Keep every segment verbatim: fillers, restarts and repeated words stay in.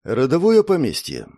Родовое поместье.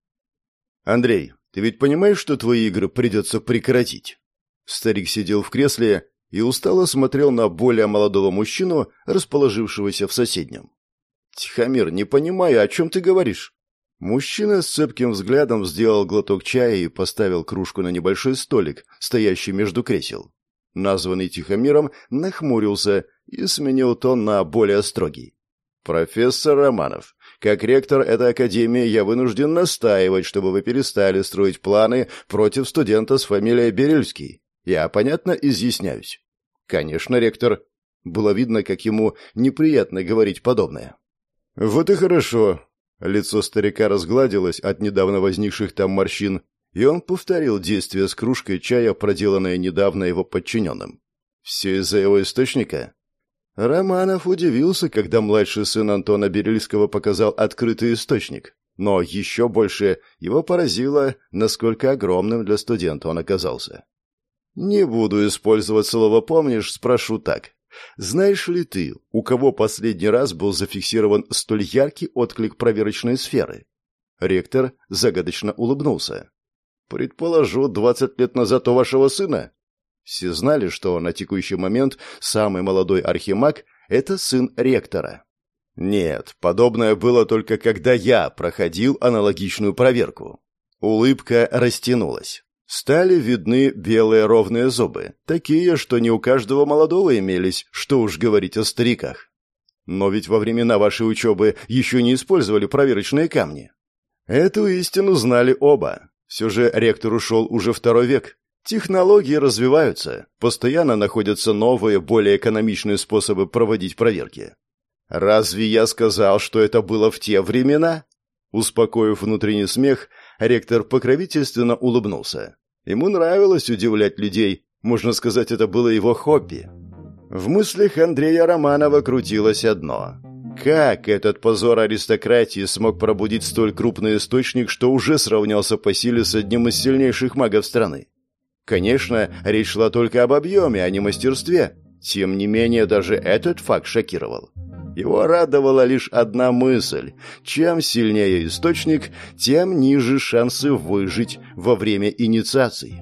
«Андрей, ты ведь понимаешь, что твои игры придется прекратить?» Старик сидел в кресле и устало смотрел на более молодого мужчину, расположившегося в соседнем. «Тихомир, не понимаю, о чем ты говоришь?» Мужчина с цепким взглядом сделал глоток чая и поставил кружку на небольшой столик, стоящий между кресел. Названный Тихомиром нахмурился и сменил тон на более строгий. «Профессор Романов, как ректор этой академии я вынужден настаивать, чтобы вы перестали строить планы против студента с фамилией Берельский. Я, понятно, изъясняюсь». «Конечно, ректор». Было видно, как ему неприятно говорить подобное. «Вот и хорошо». Лицо старика разгладилось от недавно возникших там морщин, и он повторил действие с кружкой чая, проделанное недавно его подчиненным. «Все из-за его источника?» Романов удивился, когда младший сын Антона Берельского показал открытый источник, но еще больше его поразило, насколько огромным для студента он оказался. «Не буду использовать слово «помнишь», спрошу так. Знаешь ли ты, у кого последний раз был зафиксирован столь яркий отклик проверочной сферы?» Ректор загадочно улыбнулся. «Предположу, двадцать лет назад у вашего сына?» Все знали, что на текущий момент самый молодой архимаг – это сын ректора. Нет, подобное было только когда я проходил аналогичную проверку. Улыбка растянулась. Стали видны белые ровные зубы, такие, что не у каждого молодого имелись, что уж говорить о стариках. Но ведь во времена вашей учебы еще не использовали проверочные камни. Эту истину знали оба. Все же ректор ушел уже второй век. Технологии развиваются, постоянно находятся новые, более экономичные способы проводить проверки. Разве я сказал, что это было в те времена? Успокоив внутренний смех, ректор покровительственно улыбнулся. Ему нравилось удивлять людей, можно сказать, это было его хобби. В мыслях Андрея Романова крутилось одно. Как этот позор аристократии смог пробудить столь крупный источник, что уже сравнялся по силе с одним из сильнейших магов страны? Конечно, речь шла только об объеме, а не мастерстве. Тем не менее, даже этот факт шокировал. Его радовала лишь одна мысль. Чем сильнее источник, тем ниже шансы выжить во время инициации.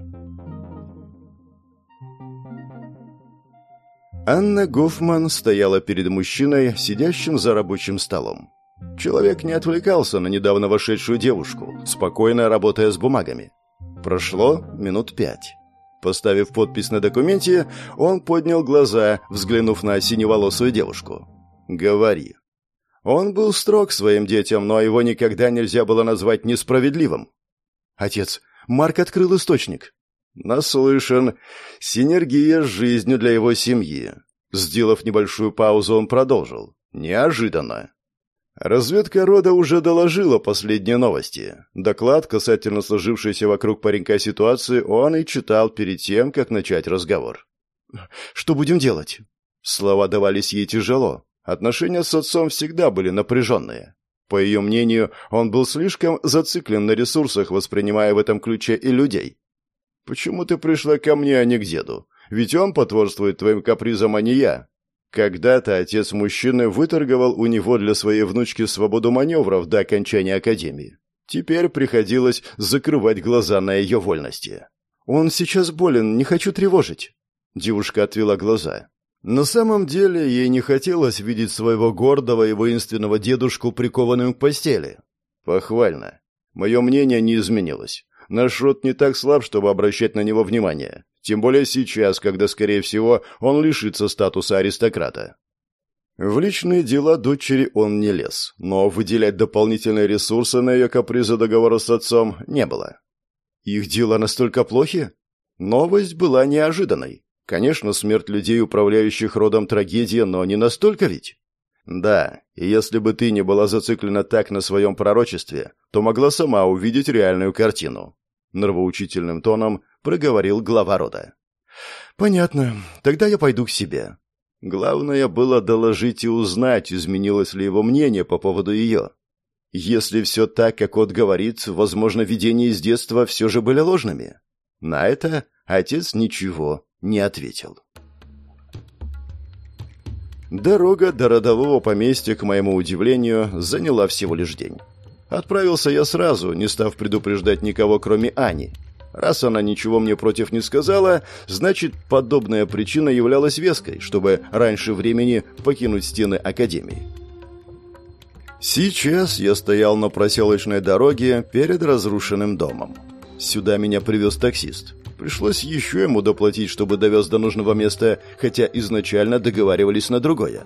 Анна Гофман стояла перед мужчиной, сидящим за рабочим столом. Человек не отвлекался на недавно вошедшую девушку, спокойно работая с бумагами. Прошло минут пять. Поставив подпись на документе, он поднял глаза, взглянув на синеволосую девушку. «Говори». Он был строг к своим детям, но его никогда нельзя было назвать несправедливым. «Отец, Марк открыл источник». «Наслышан. Синергия с жизнью для его семьи». Сделав небольшую паузу, он продолжил. «Неожиданно». Разведка рода уже доложила последние новости. Доклад касательно сложившейся вокруг паренька ситуации он и читал перед тем, как начать разговор. «Что будем делать?» Слова давались ей тяжело. Отношения с отцом всегда были напряженные. По ее мнению, он был слишком зациклен на ресурсах, воспринимая в этом ключе и людей. «Почему ты пришла ко мне, а не к деду? Ведь он потворствует твоим капризам, а не я». Когда-то отец мужчины выторговал у него для своей внучки свободу маневров до окончания академии. Теперь приходилось закрывать глаза на ее вольности. «Он сейчас болен, не хочу тревожить». Девушка отвела глаза. На самом деле ей не хотелось видеть своего гордого и воинственного дедушку прикованным к постели. Похвально. Мое мнение не изменилось. Наш род не так слаб, чтобы обращать на него внимание. Тем более сейчас, когда, скорее всего, он лишится статуса аристократа. В личные дела дочери он не лез, но выделять дополнительные ресурсы на ее капризы договора с отцом не было. Их дела настолько плохи? Новость была неожиданной. Конечно, смерть людей, управляющих родом, трагедия, но не настолько ведь. Да, и если бы ты не была зациклена так на своем пророчестве, то могла сама увидеть реальную картину. Нравоучительным тоном проговорил глава рода. «Понятно. Тогда я пойду к себе». Главное было доложить и узнать, изменилось ли его мнение по поводу ее. Если все так, как он говорит, возможно, видения из детства все же были ложными. На это отец ничего не ответил. Дорога до родового поместья, к моему удивлению, заняла всего лишь день. Отправился я сразу, не став предупреждать никого, кроме Ани. Раз она ничего мне против не сказала, значит, подобная причина являлась веской, чтобы раньше времени покинуть стены Академии. Сейчас я стоял на проселочной дороге перед разрушенным домом. Сюда меня привез таксист. Пришлось еще ему доплатить, чтобы довез до нужного места, хотя изначально договаривались на другое.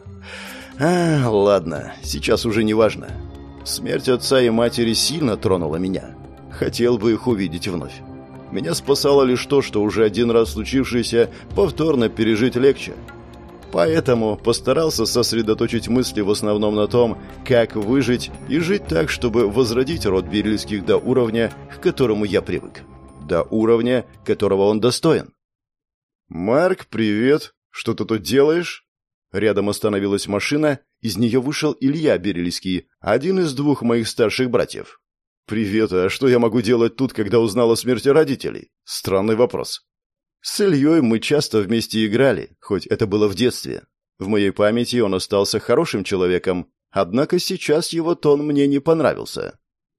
А, ладно, сейчас уже не важно. Смерть отца и матери сильно тронула меня. Хотел бы их увидеть вновь. Меня спасало лишь то, что уже один раз случившееся повторно пережить легче. Поэтому постарался сосредоточить мысли в основном на том, как выжить и жить так, чтобы возродить род Берельских до уровня, к которому я привык. До уровня, которого он достоин. «Марк, привет! Что ты тут делаешь?» Рядом остановилась машина, из нее вышел Илья Берельский, один из двух моих старших братьев. «Привет, а что я могу делать тут, когда узнал о смерти родителей?» Странный вопрос. С Ильей мы часто вместе играли, хоть это было в детстве. В моей памяти он остался хорошим человеком, однако сейчас его тон мне не понравился.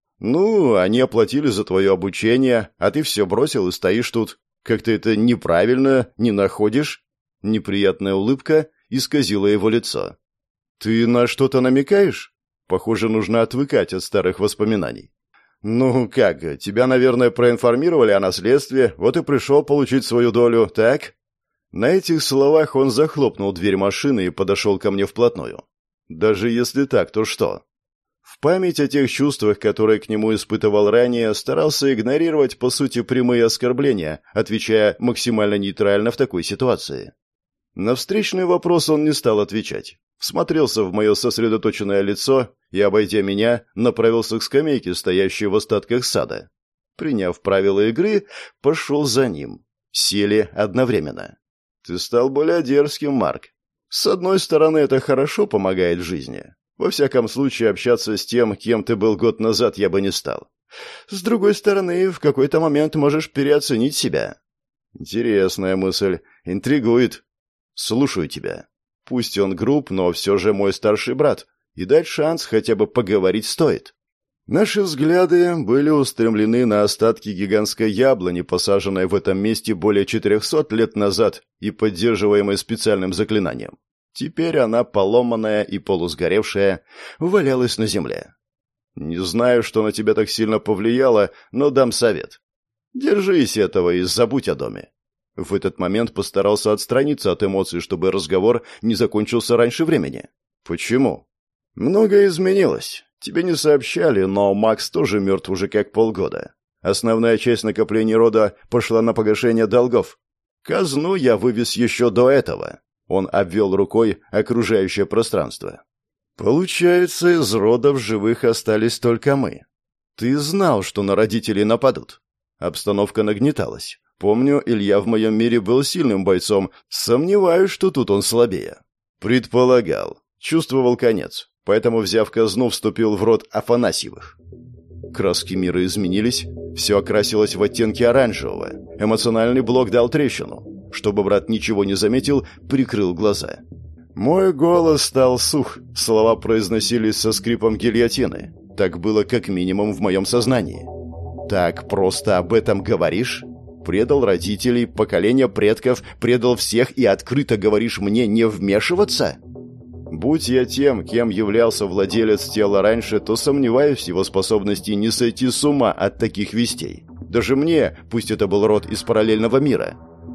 «Ну, они оплатили за твое обучение, а ты все бросил и стоишь тут. Как-то это неправильно, не находишь?» Неприятная улыбка исказила его лицо. «Ты на что-то намекаешь? Похоже, нужно отвыкать от старых воспоминаний». «Ну как, тебя, наверное, проинформировали о наследстве, вот и пришел получить свою долю, так?» На этих словах он захлопнул дверь машины и подошел ко мне вплотную. «Даже если так, то что?» В память о тех чувствах, которые к нему испытывал ранее, старался игнорировать, по сути, прямые оскорбления, отвечая максимально нейтрально в такой ситуации. На встречный вопрос он не стал отвечать. Всмотрелся в мое сосредоточенное лицо и, обойдя меня, направился к скамейке, стоящей в остатках сада. Приняв правила игры, пошел за ним. Сели одновременно. «Ты стал более дерзким, Марк. С одной стороны, это хорошо помогает в жизни. Во всяком случае, общаться с тем, кем ты был год назад, я бы не стал. С другой стороны, в какой-то момент можешь переоценить себя». «Интересная мысль. Интригует. Слушаю тебя. Пусть он груб, но все же мой старший брат, и дать шанс хотя бы поговорить стоит». Наши взгляды были устремлены на остатки гигантской яблони, посаженной в этом месте более четырехсот лет назад и поддерживаемой специальным заклинанием. Теперь она, поломанная и полусгоревшая, валялась на земле. «Не знаю, что на тебя так сильно повлияло, но дам совет. Держись этого и забудь о доме». В этот момент постарался отстраниться от эмоций, чтобы разговор не закончился раньше времени. «Почему?» «Многое изменилось. Тебе не сообщали, но Макс тоже мертв уже как полгода. Основная часть накоплений рода пошла на погашение долгов. Казну я вывез еще до этого». Он обвел рукой окружающее пространство. «Получается, из рода в живых остались только мы. Ты знал, что на родителей нападут». Обстановка нагнеталась. Помню, Илья в моем мире был сильным бойцом. Сомневаюсь, что тут он слабее. Предполагал. Чувствовал конец. Поэтому, взяв казну, вступил в род Афанасьевых. Краски мира изменились. Все окрасилось в оттенки оранжевого. Эмоциональный блок дал трещину. Чтобы брат ничего не заметил, прикрыл глаза. Мой голос стал сух. Слова произносились со скрипом гильотины. Так было как минимум в моем сознании. «Так просто об этом говоришь?» Предал родителей, поколение предков, предал всех и открыто говоришь мне не вмешиваться? Будь я тем, кем являлся владелец тела раньше, то сомневаюсь в его способности не сойти с ума от таких вестей. Даже мне, пусть это был род из параллельного мира.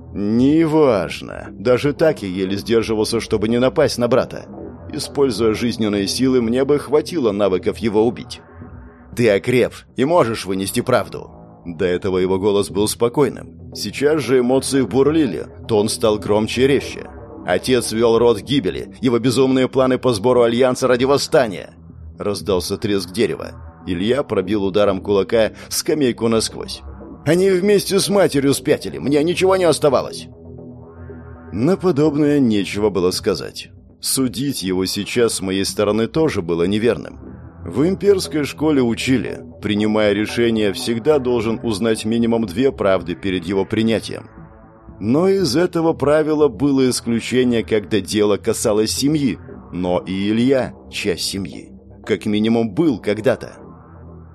Неважно. Даже так я еле сдерживался, чтобы не напасть на брата. Используя жизненные силы, мне бы хватило навыков его убить. Ты окреп и можешь вынести правду. До этого его голос был спокойным. Сейчас же эмоции бурлили, тон стал громче и резче. Отец вел род к гибели, его безумные планы по сбору альянса ради восстания. Раздался треск дерева. Илья пробил ударом кулака скамейку насквозь. Они вместе с матерью спятили, мне ничего не оставалось. На подобное нечего было сказать. Судить его сейчас с моей стороны тоже было неверным. В имперской школе учили, принимая решение, всегда должен узнать минимум две правды перед его принятием. Но из этого правила было исключение, когда дело касалось семьи, но и Илья – часть семьи. Как минимум был когда-то.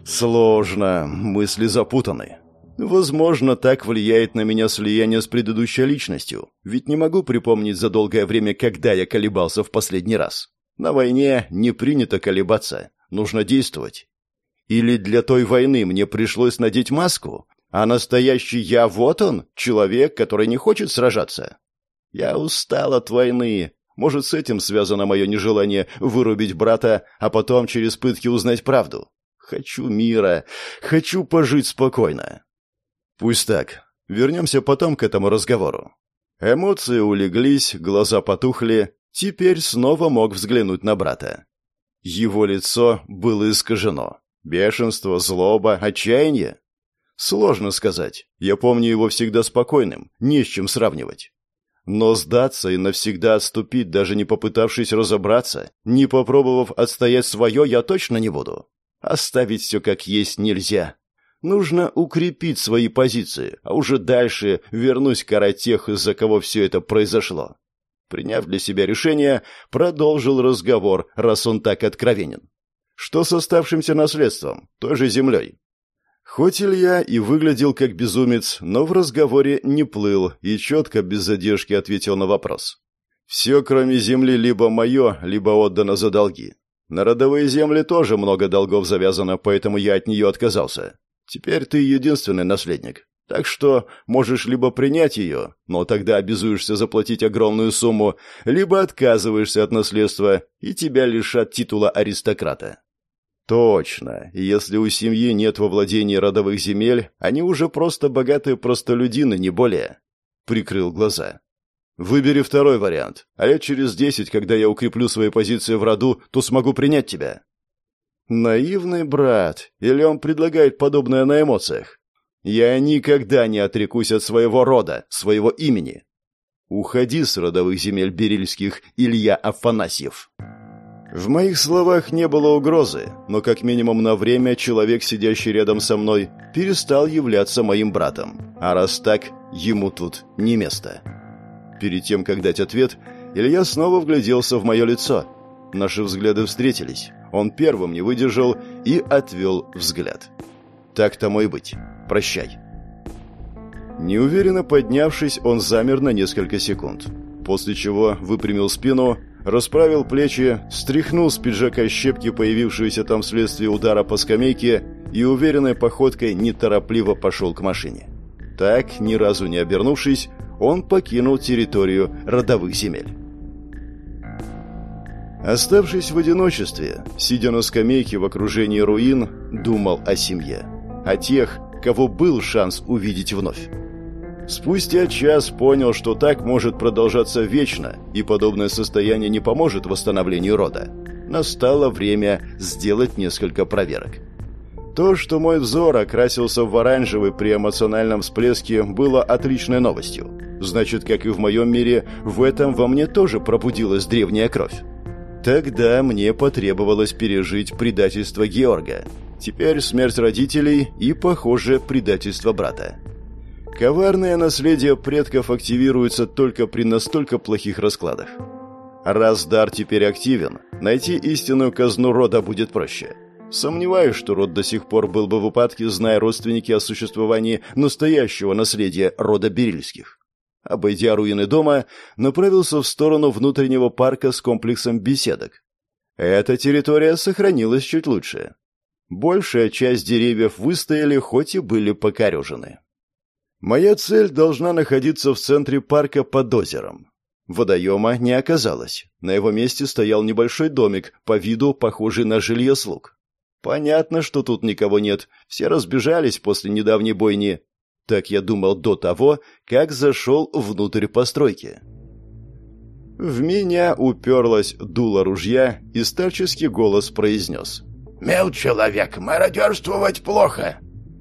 Сложно, мысли запутаны. Возможно, так влияет на меня слияние с предыдущей личностью, ведь не могу припомнить за долгое время, когда я колебался в последний раз. На войне не принято колебаться, нужно действовать. Или для той войны мне пришлось надеть маску, а настоящий я вот он, человек, который не хочет сражаться. Я устал от войны. Может, с этим связано мое нежелание вырубить брата, а потом через пытки узнать правду. Хочу мира, хочу пожить спокойно. Пусть так. Вернемся потом к этому разговору. Эмоции улеглись, глаза потухли. Теперь снова мог взглянуть на брата. Его лицо было искажено. Бешенство, злоба, отчаяние. Сложно сказать. Я помню его всегда спокойным, не с чем сравнивать. Но сдаться и навсегда отступить, даже не попытавшись разобраться, не попробовав отстоять свое, я точно не буду. Оставить все как есть нельзя. Нужно укрепить свои позиции, а уже дальше вернусь карать тех, из-за кого все это произошло. Приняв для себя решение, продолжил разговор, раз он так откровенен. Что с оставшимся наследством, той же землей? Хоть Илья и выглядел как безумец, но в разговоре не плыл и четко, без задержки ответил на вопрос. «Все, кроме земли, либо мое, либо отдано за долги. На родовые земли тоже много долгов завязано, поэтому я от нее отказался. Теперь ты единственный наследник. Так что можешь либо принять ее, но тогда обязуешься заплатить огромную сумму, либо отказываешься от наследства, и тебя лишат титула аристократа». Точно. Если у семьи нет во владении родовых земель, они уже просто богатые простолюдины, не более. Прикрыл глаза. Выбери второй вариант. А лет через десять, когда я укреплю свои позиции в роду, то смогу принять тебя. Наивный брат. Или он предлагает подобное на эмоциях? Я никогда не отрекусь от своего рода, своего имени. Уходи с родовых земель берильских, Илья Афанасьев. В моих словах не было угрозы, но как минимум на время человек, сидящий рядом со мной, перестал являться моим братом. А раз так, ему тут не место. Перед тем, как дать ответ, Илья снова вгляделся в мое лицо. Наши взгляды встретились. Он первым не выдержал и отвел взгляд. Так тому и быть. Прощай. Неуверенно поднявшись, он замер на несколько секунд. После чего выпрямил спину, расправил плечи, стряхнул с пиджака щепки, появившиеся там вследствие удара по скамейке, и уверенной походкой неторопливо пошел к машине. Так, ни разу не обернувшись, он покинул территорию родовых земель. Оставшись в одиночестве, сидя на скамейке в окружении руин, думал о семье, о тех, кого был шанс увидеть вновь. Спустя час понял, что так может продолжаться вечно, и подобное состояние не поможет восстановлению рода. Настало время сделать несколько проверок. То, что мой взор окрасился в оранжевый при эмоциональном всплеске, было отличной новостью. Значит, как и в моем мире, в этом во мне тоже пробудилась древняя кровь. Тогда мне потребовалось пережить предательство Георга. Теперь смерть родителей и, похоже, предательство брата. Коварное наследие предков активируется только при настолько плохих раскладах. Раз дар теперь активен, найти истинную казну рода будет проще. Сомневаюсь, что род до сих пор был бы в упадке, зная родственники о существовании настоящего наследия рода Берильских. Обойдя руины дома, направился в сторону внутреннего парка с комплексом беседок. Эта территория сохранилась чуть лучше. Большая часть деревьев выстояли, хоть и были покорежены. Моя цель должна находиться в центре парка под озером. Водоема не оказалось. На его месте стоял небольшой домик, по виду похожий на жилье слуг. Понятно, что тут никого нет, все разбежались после недавней бойни. Так я думал до того, как зашел внутрь постройки. В меня уперлось дуло ружья, и старческий голос произнес: «Мил человек, мародерствовать плохо!»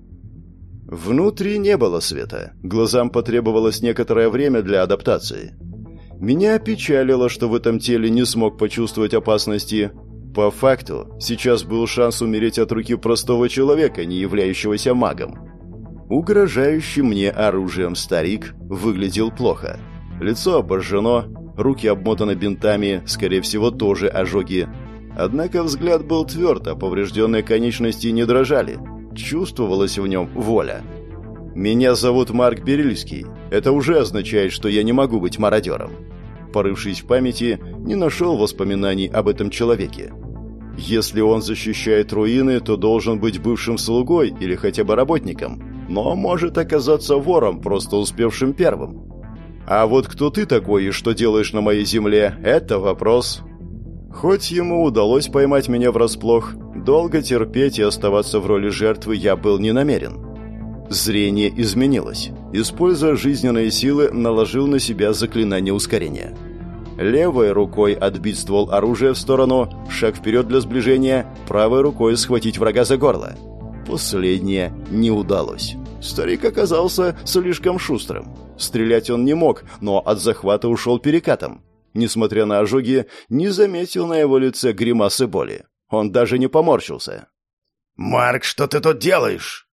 Внутри не было света. Глазам потребовалось некоторое время для адаптации. Меня опечалило, что в этом теле не смог почувствовать опасности. По факту, сейчас был шанс умереть от руки простого человека, не являющегося магом. Угрожающий мне оружием старик выглядел плохо. Лицо обожжено, руки обмотаны бинтами, скорее всего, тоже ожоги. Однако взгляд был тверд, а поврежденные конечности не дрожали. Чувствовалась в нем воля. «Меня зовут Марк Берильский. Это уже означает, что я не могу быть мародером». Порывшись в памяти, не нашел воспоминаний об этом человеке. Если он защищает руины, то должен быть бывшим слугой или хотя бы работником, но может оказаться вором, просто успевшим первым. А вот кто ты такой и что делаешь на моей земле – это вопрос. Хоть ему удалось поймать меня врасплох, долго терпеть и оставаться в роли жертвы я был не намерен. Зрение изменилось. Используя жизненные силы, наложил на себя заклинание ускорения. Левой рукой отбить ствол оружия в сторону, шаг вперед для сближения, правой рукой схватить врага за горло. Последнее не удалось. Старик оказался слишком шустрым. Стрелять он не мог, но от захвата ушел перекатом. Несмотря на ожоги, не заметил на его лице гримасы боли. Он даже не поморщился. «Марк, что ты тут делаешь?»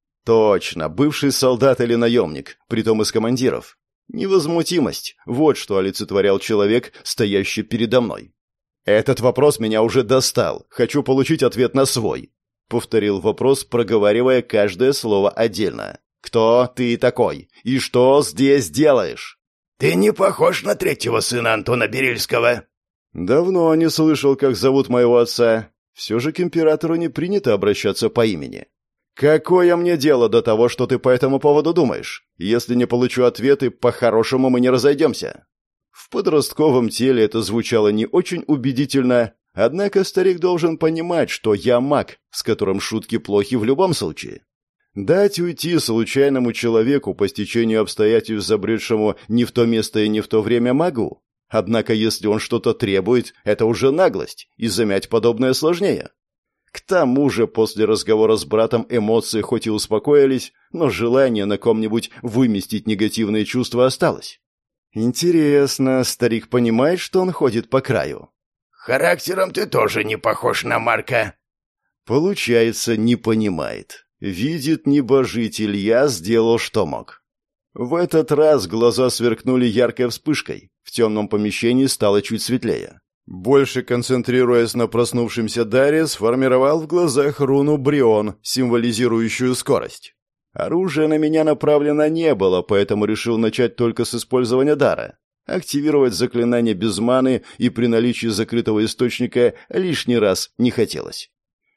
Точно, бывший солдат или наемник, притом из командиров. Невозмутимость – вот что олицетворял человек, стоящий передо мной. «Этот вопрос меня уже достал. Хочу получить ответ на свой», – повторил вопрос, проговаривая каждое слово отдельно. «Кто ты такой? И что здесь делаешь?» «Ты не похож на третьего сына Антона Берильского». «Давно не слышал, как зовут моего отца. Все же к императору не принято обращаться по имени». «Какое мне дело до того, что ты по этому поводу думаешь? Если не получу ответы, по-хорошему мы не разойдемся». В подростковом теле это звучало не очень убедительно, однако старик должен понимать, что я маг, с которым шутки плохи в любом случае. Дать уйти случайному человеку по стечению обстоятельств, забредшему не в то место и не в то время, могу. Однако если он что-то требует, это уже наглость, и замять подобное сложнее. К тому же после разговора с братом эмоции хоть и успокоились, но желание на ком-нибудь выместить негативные чувства осталось. Интересно, старик понимает, что он ходит по краю? «Характером ты тоже не похож на Марка». Получается, не понимает. Видит небожитель, я сделал, что мог. В этот раз глаза сверкнули яркой вспышкой. В темном помещении стало чуть светлее. Больше концентрируясь на проснувшемся даре, сформировал в глазах руну Брион, символизирующую скорость. Оружия на меня направлено не было, поэтому решил начать только с использования дара. Активировать заклинание без маны и при наличии закрытого источника лишний раз не хотелось.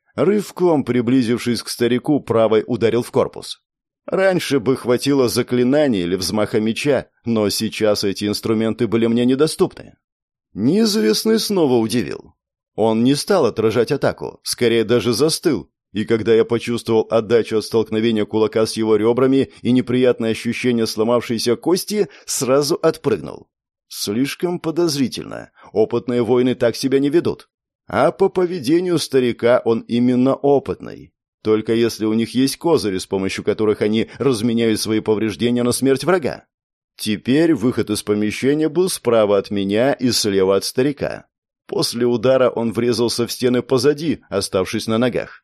Рывком приблизившись к старику, правой ударил в корпус. Раньше бы хватило заклинания или взмаха меча, но сейчас эти инструменты были мне недоступны. Неизвестный снова удивил. Он не стал отражать атаку, скорее даже застыл, и когда я почувствовал отдачу от столкновения кулака с его ребрами и неприятное ощущение сломавшейся кости, сразу отпрыгнул. Слишком подозрительно. Опытные воины так себя не ведут. А по поведению старика он именно опытный. Только если у них есть козыри, с помощью которых они разменяют свои повреждения на смерть врага. Теперь выход из помещения был справа от меня и слева от старика. После удара он врезался в стены позади, оставшись на ногах.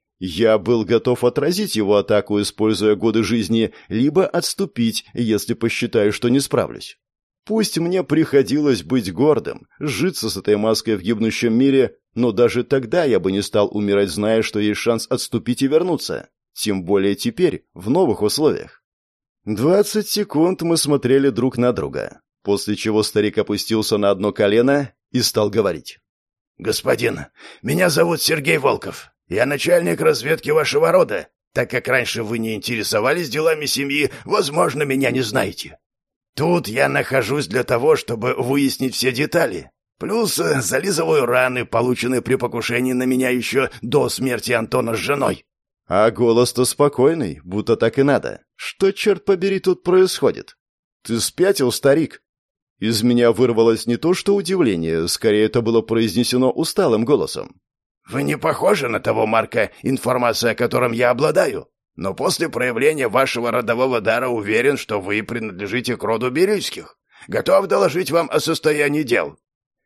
Я был готов отразить его атаку, используя годы жизни, либо отступить, если посчитаю, что не справлюсь. Пусть мне приходилось быть гордым, сжиться с этой маской в гибнущем мире, но даже тогда я бы не стал умирать, зная, что есть шанс отступить и вернуться. Тем более теперь, в новых условиях. Двадцать секунд мы смотрели друг на друга, после чего старик опустился на одно колено и стал говорить. «Господин, меня зовут Сергей Волков. Я начальник разведки вашего рода. Так как раньше вы не интересовались делами семьи, возможно, меня не знаете. Тут я нахожусь для того, чтобы выяснить все детали. Плюс зализываю раны, полученные при покушении на меня еще до смерти Антона с женой». А голос-то спокойный, будто так и надо. Что, черт побери, тут происходит? Ты спятил, старик? Из меня вырвалось не то что удивление, скорее это было произнесено усталым голосом. «Вы не похожи на того Марка, информация о котором я обладаю, но после проявления вашего родового дара уверен, что вы принадлежите к роду Берильских. Готов доложить вам о состоянии дел».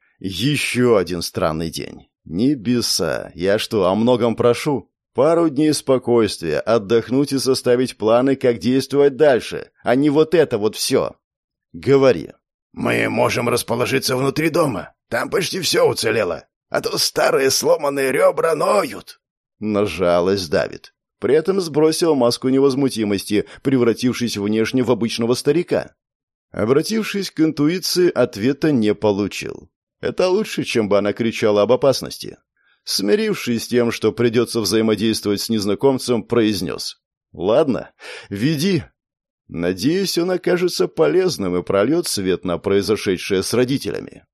Еще один странный день. Небеса, я что, о многом прошу? Пару дней спокойствия, отдохнуть и составить планы, как действовать дальше, а не вот это вот все. Говори. «Мы можем расположиться внутри дома. Там почти все уцелело. а то старые сломанные ребра ноют». На жалость давит. При этом сбросил маску невозмутимости, превратившись внешне в обычного старика. Обратившись к интуиции, ответа не получил. Это лучше, чем бы она кричала об опасности. Смирившись с тем, что придется взаимодействовать с незнакомцем, произнес: «Ладно, веди». Надеюсь, он окажется полезным и прольет свет на произошедшее с родителями.